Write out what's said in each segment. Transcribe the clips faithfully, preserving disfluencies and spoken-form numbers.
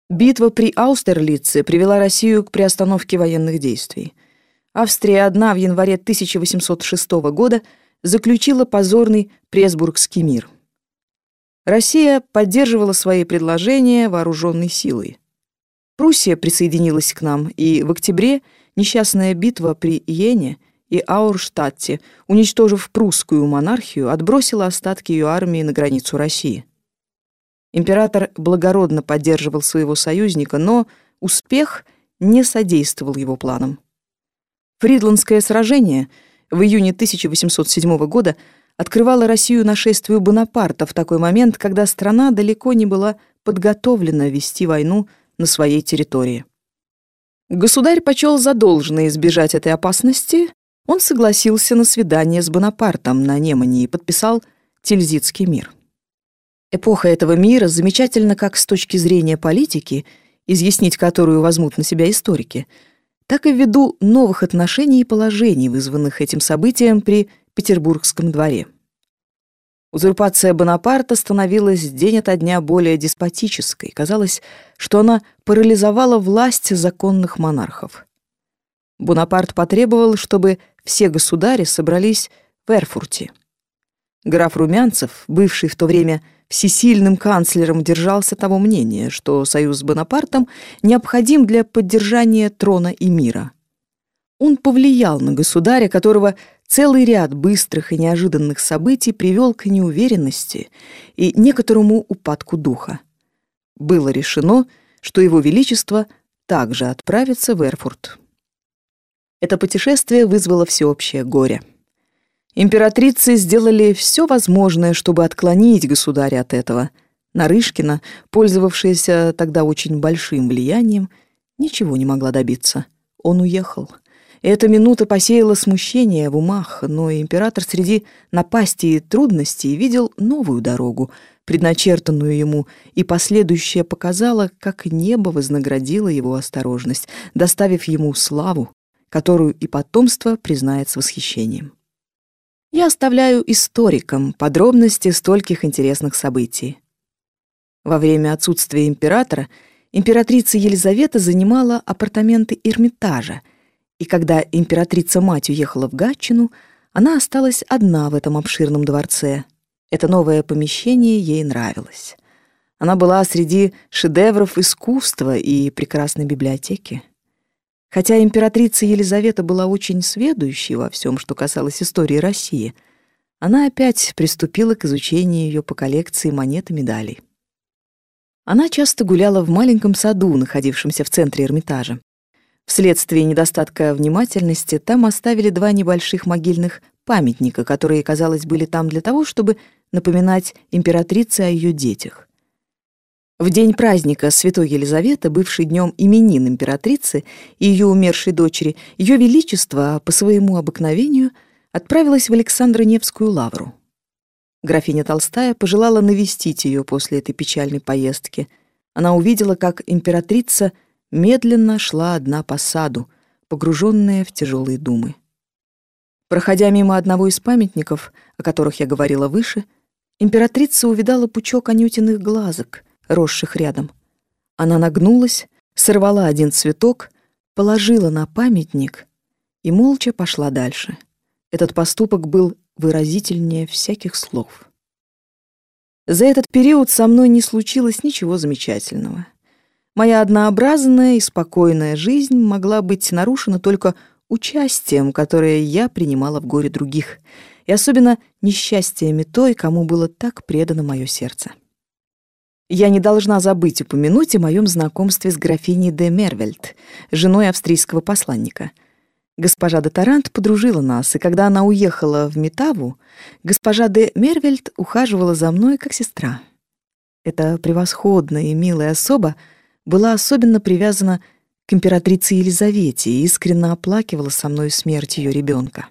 Битва при Аустерлице привела Россию к приостановке военных действий. Австрия одна в январе тысяча восемьсот шестого года заключила позорный Пресбургский мир. Россия поддерживала свои предложения вооруженной силой. Пруссия присоединилась к нам, и в октябре несчастная битва при Йене и Аурштадте, уничтожив прусскую монархию, отбросила остатки ее армии на границу России. Император благородно поддерживал своего союзника, но успех не содействовал его планам. Фридландское сражение в июне тысяча восемьсот седьмого года открывало Россию нашествию Бонапарта в такой момент, когда страна далеко не была подготовлена вести войну на своей территории. Государь почел за должное избежать этой опасности. Он согласился на свидание с Бонапартом на Немане и подписал Тильзитский мир. Эпоха этого мира замечательна как с точки зрения политики, изъяснить которую возьмут на себя историки, так и ввиду новых отношений и положений, вызванных этим событием при Петербургском дворе. Узурпация Бонапарта становилась день ото дня более деспотической. Казалось, что она парализовала власть законных монархов. Бонапарт потребовал, чтобы все государи собрались в Эрфурте. Граф Румянцев, бывший в то время всесильным канцлером, держался того мнения, что союз с Бонапартом необходим для поддержания трона и мира. Он повлиял на государя, которого целый ряд быстрых и неожиданных событий привел к неуверенности и некоторому упадку духа. Было решено, что его величество также отправится в Эрфурт. Это путешествие вызвало всеобщее горе. Императрицы сделали все возможное, чтобы отклонить государя от этого. Нарышкина, пользовавшаяся тогда очень большим влиянием, ничего не могла добиться. Он уехал. Эта минута посеяла смущение в умах, но император среди напасти и трудностей видел новую дорогу, предначертанную ему, и последующее показало, как небо вознаградило его осторожность, доставив ему славу, которую и потомство признает с восхищением. Я оставляю историкам подробности стольких интересных событий. Во время отсутствия императора императрица Елизавета занимала апартаменты Эрмитажа, и когда императрица-мать уехала в Гатчину, она осталась одна в этом обширном дворце. Это новое помещение ей нравилось. Она была среди шедевров искусства и прекрасной библиотеки. Хотя императрица Елизавета была очень сведущей во всем, что касалось истории России, она опять приступила к изучению ее по коллекции монет и медалей. Она часто гуляла в маленьком саду, находившемся в центре Эрмитажа. Вследствие недостатка внимательности там оставили два небольших могильных памятника, которые, казалось, были там для того, чтобы напоминать императрице о ее детях. В день праздника Святой Елизаветы, бывший днем именин императрицы и ее умершей дочери, ее величество по своему обыкновению отправилась в Александро-Невскую лавру. Графиня Толстая пожелала навестить ее после этой печальной поездки. Она увидела, как императрица медленно шла одна по саду, погруженная в тяжелые думы. Проходя мимо одного из памятников, о которых я говорила выше, императрица увидала пучок анютиных глазок, росших рядом. Она нагнулась, сорвала один цветок, положила на памятник и молча пошла дальше. Этот поступок был выразительнее всяких слов. За этот период со мной не случилось ничего замечательного. Моя однообразная и спокойная жизнь могла быть нарушена только участием, которое я принимала в горе других, и особенно несчастьями той, кому было так предано мое сердце. Я не должна забыть упомянуть о моем знакомстве с графиней де Мервельд, женой австрийского посланника. Госпожа де Тарант подружила нас, и когда она уехала в Метаву, госпожа де Мервельд ухаживала за мной как сестра. Эта превосходная и милая особа была особенно привязана к императрице Елизавете и искренне оплакивала со мной смерть ее ребенка.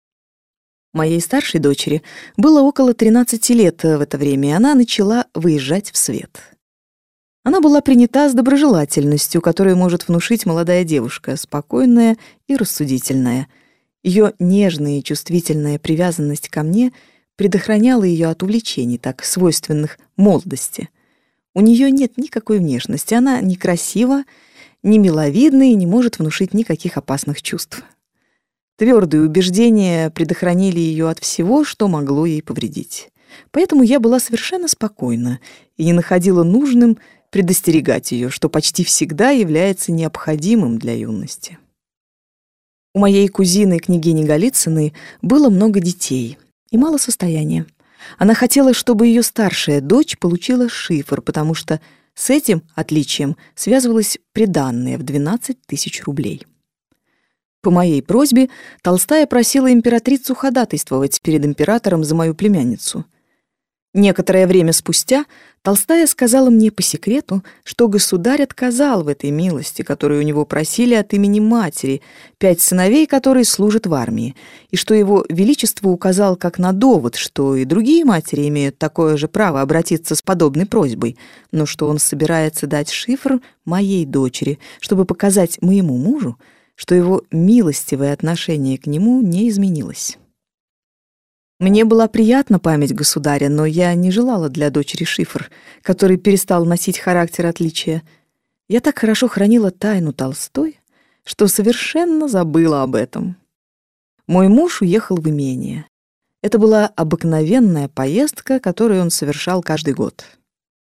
Моей старшей дочери было около тринадцати лет в это время, и она начала выезжать в свет. Она была принята с доброжелательностью, которую может внушить молодая девушка, спокойная и рассудительная. Ее нежная и чувствительная привязанность ко мне предохраняла ее от увлечений, так свойственных молодости. У нее нет никакой внешности, она некрасива, не миловидна и не может внушить никаких опасных чувств. Твердые убеждения предохранили ее от всего, что могло ей повредить. Поэтому я была совершенно спокойна и не находила нужным предостерегать ее, что почти всегда является необходимым для юности. У моей кузины, княгини Голицыной, было много детей и мало состояния. Она хотела, чтобы ее старшая дочь получила шифр, потому что с этим отличием связывалось приданное в двенадцать тысяч рублей. По моей просьбе Толстая просила императрицу ходатайствовать перед императором за мою племянницу. Некоторое время спустя Толстая сказала мне по секрету, что государь отказал в этой милости, которую у него просили от имени матери, пять сыновей, которые служат в армии, и что его величество указал как на довод, что и другие матери имеют такое же право обратиться с подобной просьбой, но что он собирается дать шифр моей дочери, чтобы показать моему мужу, что его милостивое отношение к нему не изменилось. Мне была приятна память государя, но я не желала для дочери шифр, который перестал носить характер отличия. Я так хорошо хранила тайну Толстой, что совершенно забыла об этом. Мой муж уехал в имение. Это была обыкновенная поездка, которую он совершал каждый год.